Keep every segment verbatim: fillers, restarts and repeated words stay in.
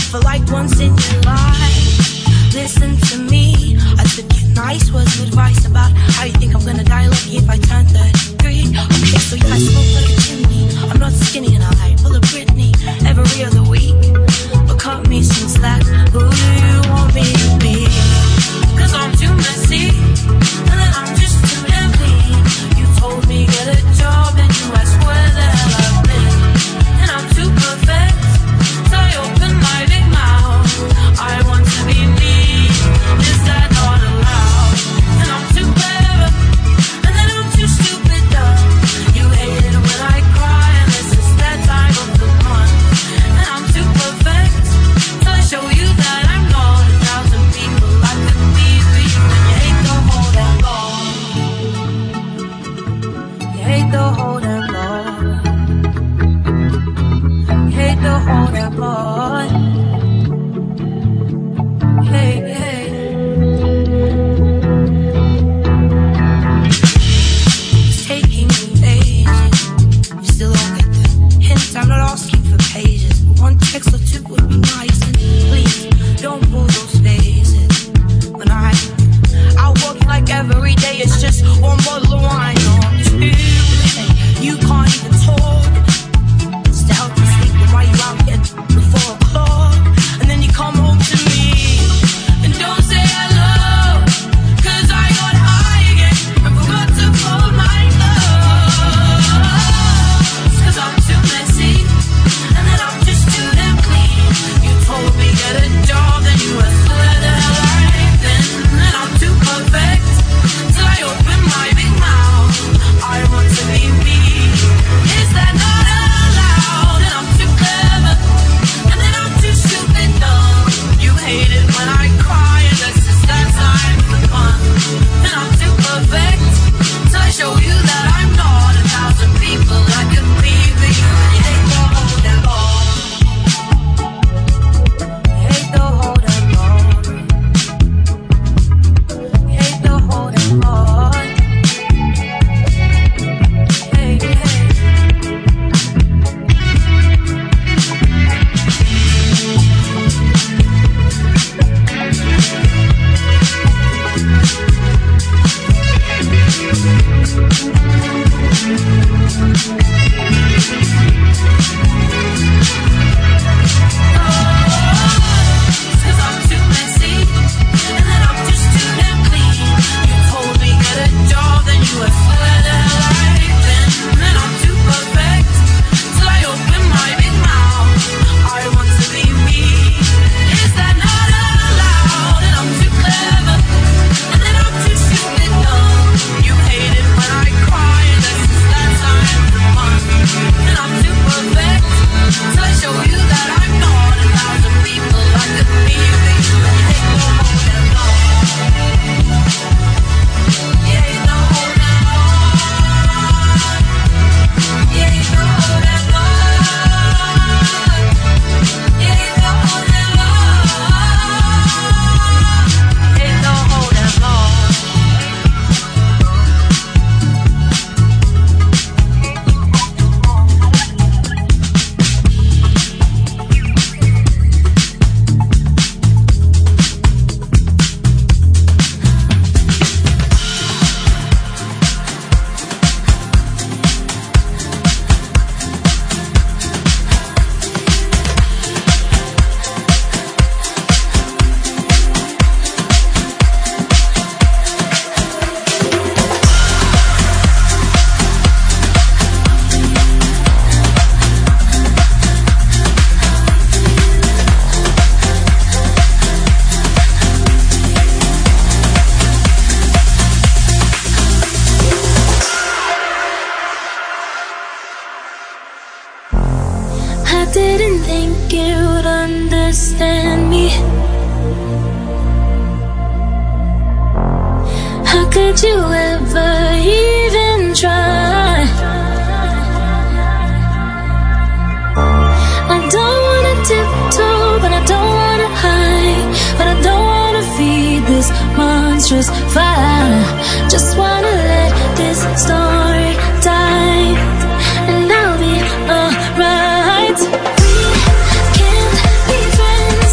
for like once in your life. Listen to me, I took you nice words of advice about how you think I'm gonna die lucky if I turn thirty-three. Okay, so I smoke like a chimney, I'm not skinny and I full of Britney every other week. But cut me some slack, who do you want me to be? Cause I'm too messy, and then I'm just too damn clean. You told me get a job and you asked where the hell I've been. And I'm too perfect, so I open my big mouth. I want to be me, is that not allowed? And I'm too clever, and then I'm too stupid dumb. You hate it when I cry, and this is that time of the month. And I'm too perfect, so I show you that I'm not a thousand people I could be for you. And you hate the whole damn law. You hate the whole damn law. You hate the whole damn law. Hey, hey. It's taking me ages. You still don't get the hint. I'm not asking for pages, but one text or two would be nice. And please don't pull those phases. When I out walking like every day, it's just one bottle of wine or two. And you can't even talk. It's to help you sleep. And why you out here before o'clock? And then you come home to me. And don't say hello, cause I got high again and forgot to fold my clothes. Cause I'm too messy, and then I'm just too damn clean. You told me get a job, then you asked where the hell I've been. And I'm too perfect, till I open my big mouth. I want to be me, is that not allowed? And I'm too clever, and then I'm too stupid dumb. You hate it when I cry, and that's just that time for fun. And I'm too perfect, till I show you that I'm not a thousand people I could be for you. And you hate the whole damn law. You hate the whole damn law. You hate the whole damn law. Hey, hey. Cause I'm too messy, and then I'm just too damn clean. You told me get a job, then you asked where the hell I've been. And I'm too perfect, till I open my big mouth. I want to be me, is that not allowed? And I'm too clever, and then I'm too stupid dumb. You hate it when I cry, and that's just that time of the month. And I'm too perfect, till I show you that I'm not a thousand people I could be for you. And you hate the whole damn law. You hate the whole damn law. You hate the whole damn law. You hate the whole damn law. You hate the whole damn law. I didn't think you'd understand me. How could you ever even try? I don't wanna tiptoe, but I don't wanna hide. But I don't wanna feed this monstrous fire. Just wanna let this story die, and I'll be alright. We can't be friends.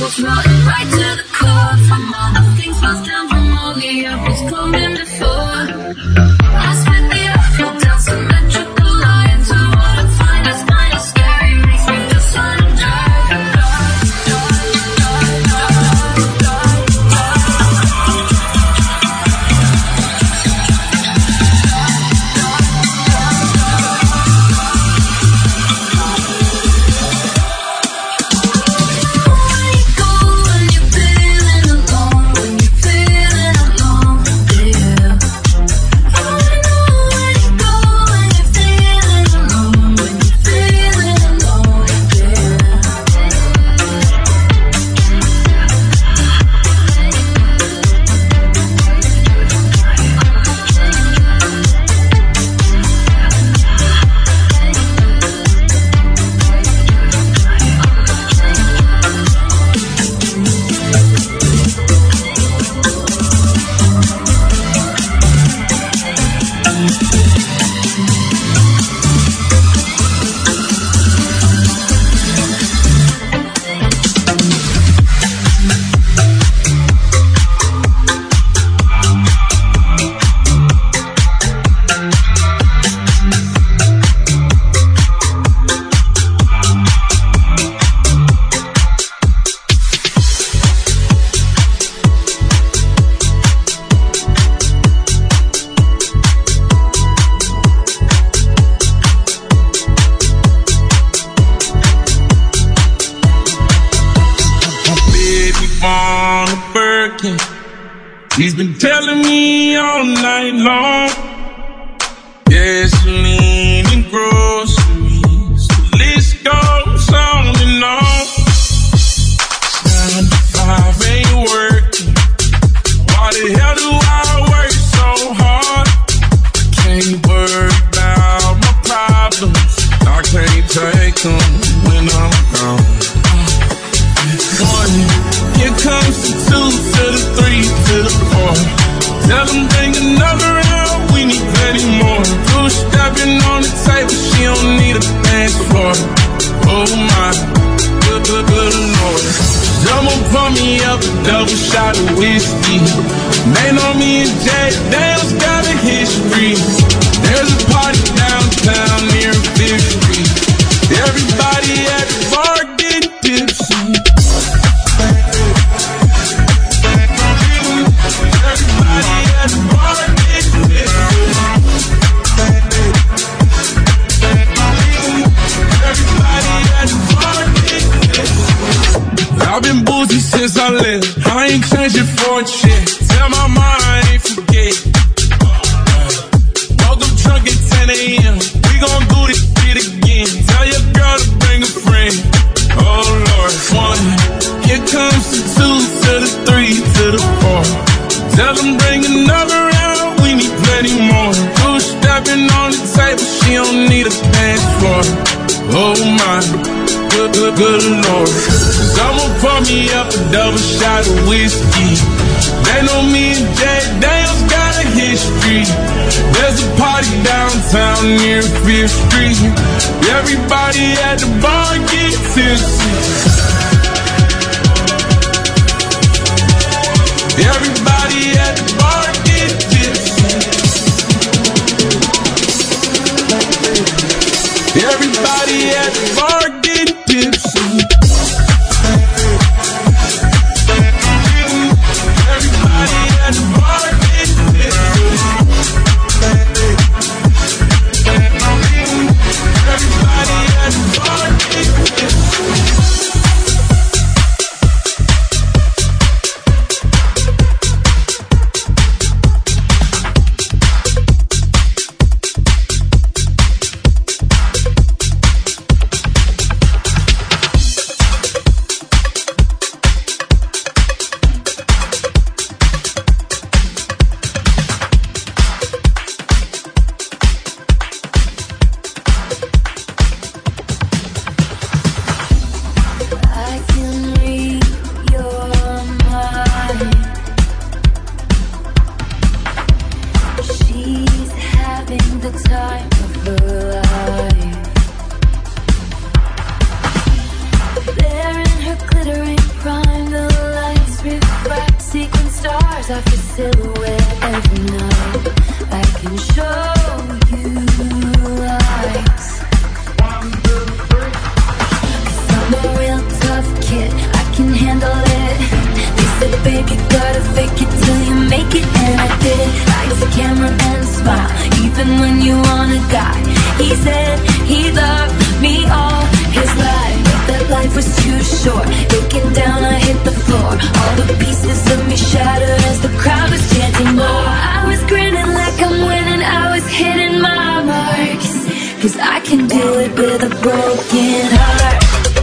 He's been telling me all night long, gasoline and groceries, the list goes on and on. Nine to five ain't working. Why the hell do I work so hard? I can't worry about my problems. I can't take them when I'm gone. One, here comes the two to the three to the four. Tell them bring another round, we need plenty more. Two stepping on the table, she don't need a dance floor. Oh my, good, good, good Lord. Someone pour me up a double shot of whiskey. They know me and Jay Dale's got a history. There's a party downtown near Fifth Street. Everybody at the bar getting tipsy. I've been boozy since I left. I ain't changing for a check. Tell my mind I ain't forget. Woke up drunk at ten a.m. We gon' do this shit again. Tell your girl to bring a friend. Oh Lord, one. Here comes the two to the three to the four. Tell them bring another round. We need plenty more. Two stepping on the table. She don't need a dance floor. Oh my. Good, good, good Lord. Someone pour me up a double shot of whiskey. They know me and Jack Daniels got a history. There's a party downtown near Fifth Street. Everybody at the bar get tipsy. Everybody at the bar get tipsy. Everybody at the bar get tipsy. Everybody at the bar get tipsy. Everybody at the bar get tipsy. softest silhouette every night. I can show you lights. Cause I'm a real tough kid, I can handle it. They said, baby, gotta fake it till you make it, and I did it. Lights, camera, and smile, even when you wanna die. He said he loved me all his life, but that life was too short. Looking down, I hit the floor. All the pieces of me shattered as the crowd was chanting more. I was grinning like I'm winning, I was hitting my marks. Cause I can do it with a broken heart.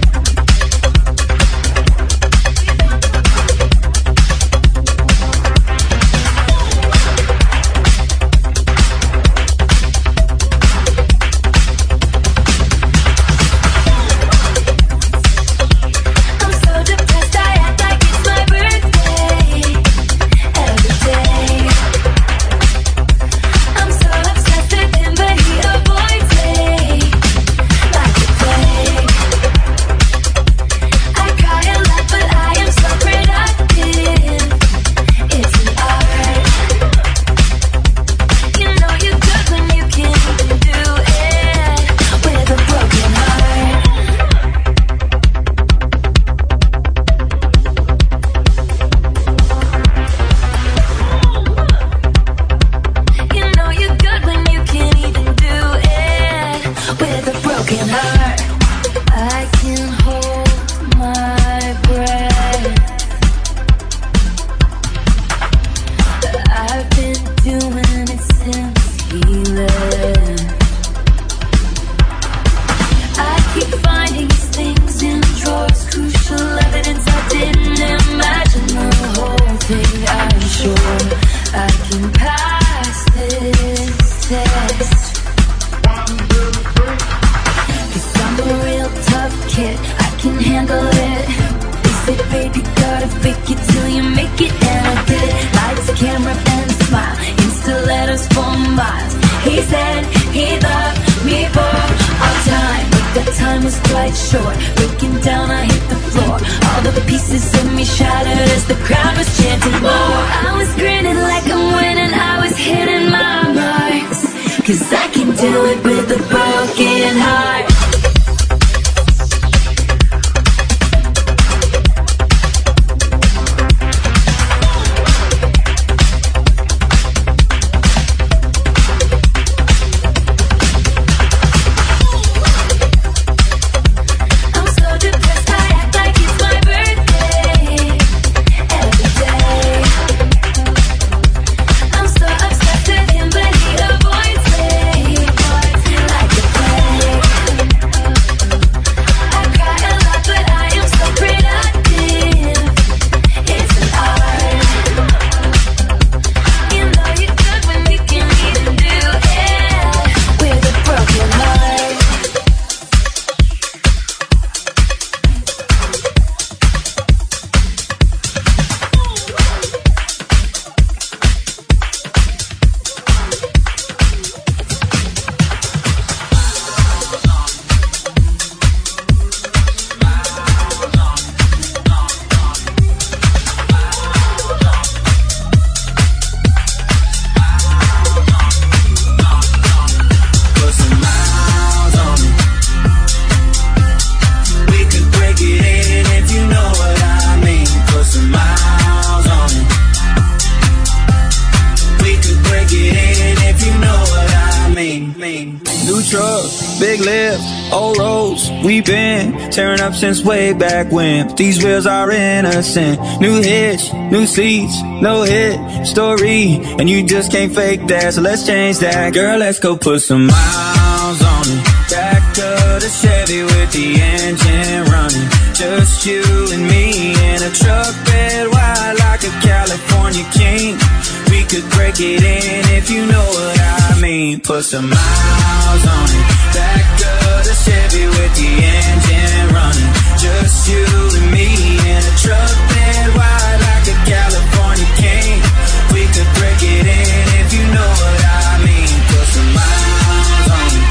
Tearing up since way back when. But these wheels are innocent. New hitch, new seats, no hit story, and you just can't fake that. So let's change that, girl. Let's go put some miles on it. Back of the Chevy with the engine running. Just you and me in a truck bed wide like a California king. We could break it in if you know what I mean. Put some miles on it. Back of the Chevy with the engine running. Just you and me in a truck bed wide like a California king. We could break it in if you know what I mean. Put some miles on it.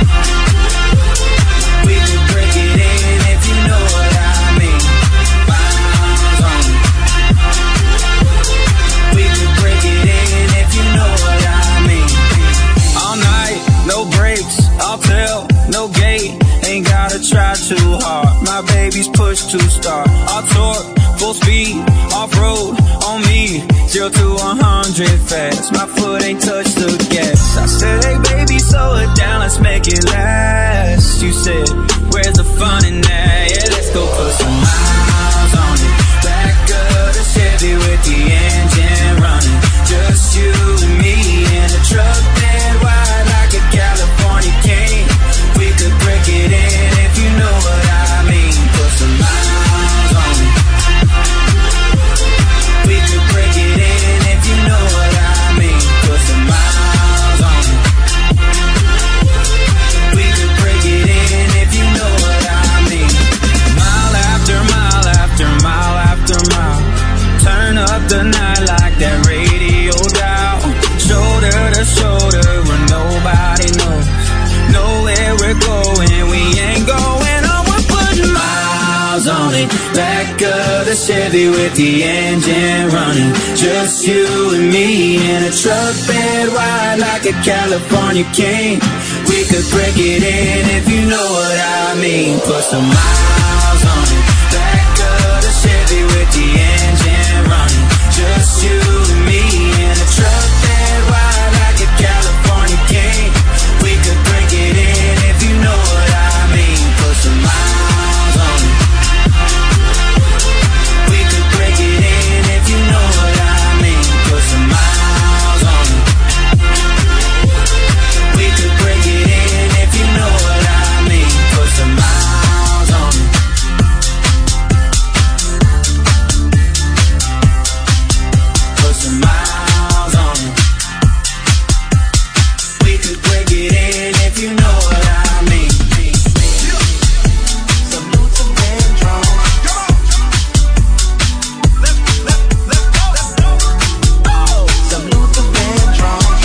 We could break it in if you know what I mean. Miles on it. We push to start. Our torque, full speed, off-road, on me. Zero to one hundred fast, my foot ain't touched the gas. I said, hey baby, slow it down, let's make it last. You said, where's the fun in that? Yeah, let's go put some miles on it. Back of the Chevy with the engine running. Just you and me in a truck that wide like a California king. We could break it in if you know what I mean. Put some miles on it. We could break it in if you know what I mean. Put some miles on it. We could break it in if you know what I mean. Mile after mile after mile after mile. Turn up the night like that radio dial. Shoulder to shoulder where nobody knows. Know where we're going, we ain't going on. We're putting miles on it. Back of the Chevy with the engine running. Just you and me in a truck bed wide like a California king. We could break it in if you know what I mean. Put some miles on it. Back of the Chevy with the engine running. Just you and me in a truck bed wide like a California king. We could break it in if you know what I mean. Put some miles on it. We could break it in if you know what I mean. Put some miles on it. We could break it in if you know what I mean. Put some miles on it. Put some miles on it. We could break it in if you know what I mean. Some Luther Vandross. Some Luther Vandross.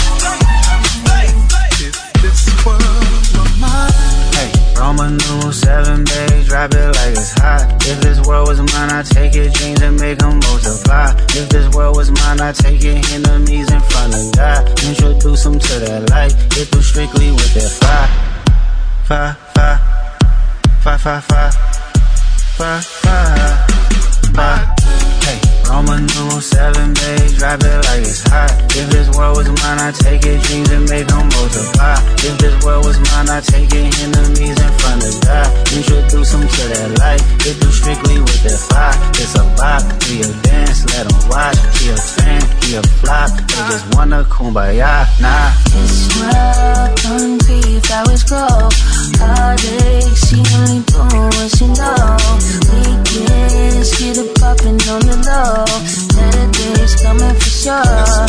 If this world were mine. Hey, Roman numeral seven, babe, drop it like it's hot. If this world was mine, I'd take your dreams and make them multiply. If this world was mine, I'd take your enemies in front of God. Introduce them to that light, hit them strictly with that fire. Fire, fire, fire, fire, fire, fire, fire, fire. Hey, Roman numeral seven, babe, drop it like it's hot. If this world was mine, I'd take your dreams and make them multiply. If this world was mine, I'd take your enemies in front of God. Introduce them to that light, hit them strictly with that fire. It's a vibe, we a dance, let them watch. He a fan, he a flock, they just wanna kumbaya, nah. This world concrete, flowers grow. Heartache, she only doing what she know. Weekends, get it poppin' on the low. Better days coming for sure.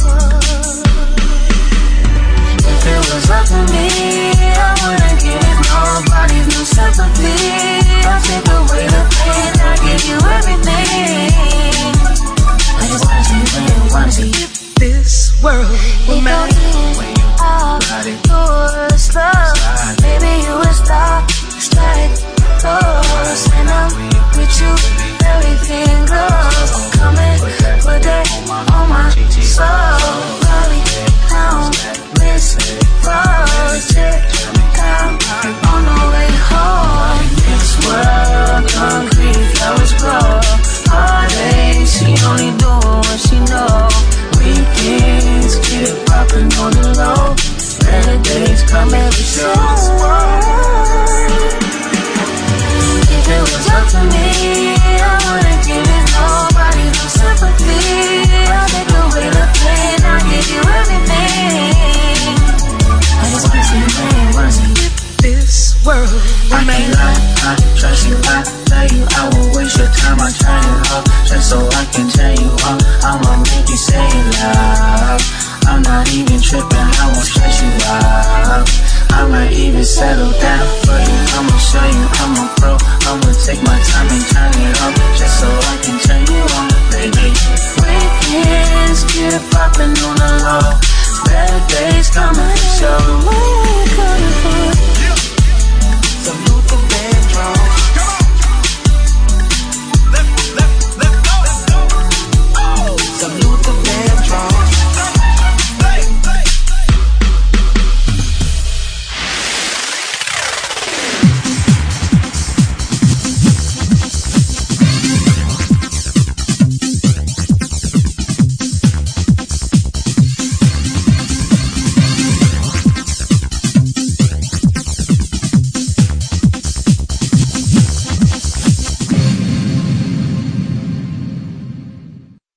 If it was up to me, I wouldn't give nobody no sympathy. I'll take away the pain, I'll give you everything. I just wanna see you win, wanna see you. This world were mine. Out yours, love. Baby, you will stop, strike, close. And I'm with you, everything goes. Come and put that on my soul. Rally, pound, wrist, rose, check, down, on the way home. This world, concrete, flowers grow. Heartache, she only doing what she know. Weekends, get it poppin' on the low. Better days come every show. If it was up to me, I wouldn't give it nobody no sympathy. I'll take away the pain, I'll give you everything. I just wanna see you win, wanna see you. This world I can't lie, I trust you, I tell you I won't waste your time, I turn you up just so I can tell you up. I'ma make you say it loud. I'm not even tripping, I won't stress you out. I might even settle down for you. I'ma show you I'm a pro. I'ma take my time and turn it up just so I can turn you on, baby. Weekends, get it poppin' on the low. Better days coming for sure.